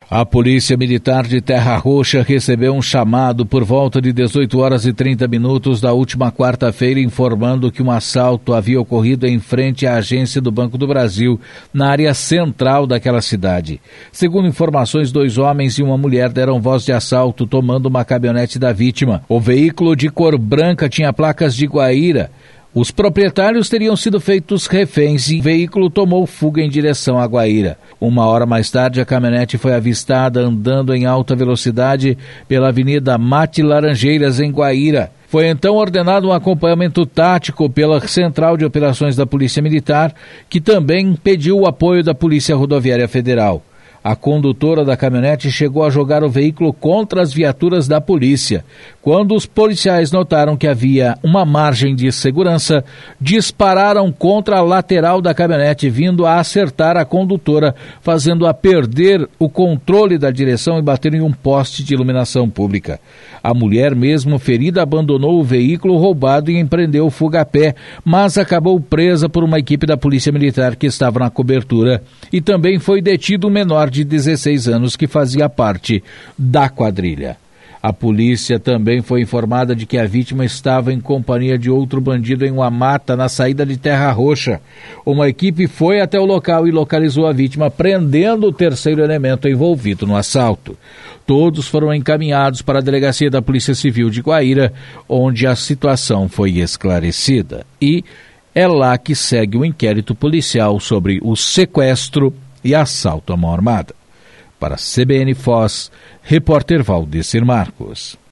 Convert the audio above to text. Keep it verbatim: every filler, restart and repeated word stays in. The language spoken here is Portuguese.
A Polícia Militar de Terra Roxa recebeu um chamado por volta de dezoito horas e trinta minutos da última quarta-feira informando que um assalto havia ocorrido em frente à agência do Banco do Brasil, na área central daquela cidade. Segundo informações, dois homens e uma mulher deram voz de assalto tomando uma caminhonete da vítima. O veículo de cor branca tinha placas de Guaíra. Os proprietários teriam sido feitos reféns e o veículo tomou fuga em direção a Guaíra. Uma hora mais tarde, a caminhonete foi avistada andando em alta velocidade pela Avenida Mate Laranjeiras, em Guaíra. Foi então ordenado um acompanhamento tático pela Central de Operações da Polícia Militar, que também pediu o apoio da Polícia Rodoviária Federal. A condutora da caminhonete chegou a jogar o veículo contra as viaturas da polícia. Quando os policiais notaram que havia uma margem de segurança, dispararam contra a lateral da caminhonete, vindo a acertar a condutora, fazendo-a perder o controle da direção e bater em um poste de iluminação pública. A mulher, mesmo ferida, abandonou o veículo roubado e empreendeu fuga a pé, mas acabou presa por uma equipe da Polícia Militar que estava na cobertura. E também foi detido um menor de dezesseis anos que fazia parte da quadrilha. A polícia também foi informada de que a vítima estava em companhia de outro bandido em uma mata na saída de Terra Roxa. Uma equipe foi até o local e localizou a vítima, prendendo o terceiro elemento envolvido no assalto. Todos foram encaminhados para a Delegacia da Polícia Civil de Guaíra, onde a situação foi esclarecida. E é lá que segue o inquérito policial sobre o sequestro e assalto à mão armada. Para a C B N Foz, repórter Valdecir Marcos.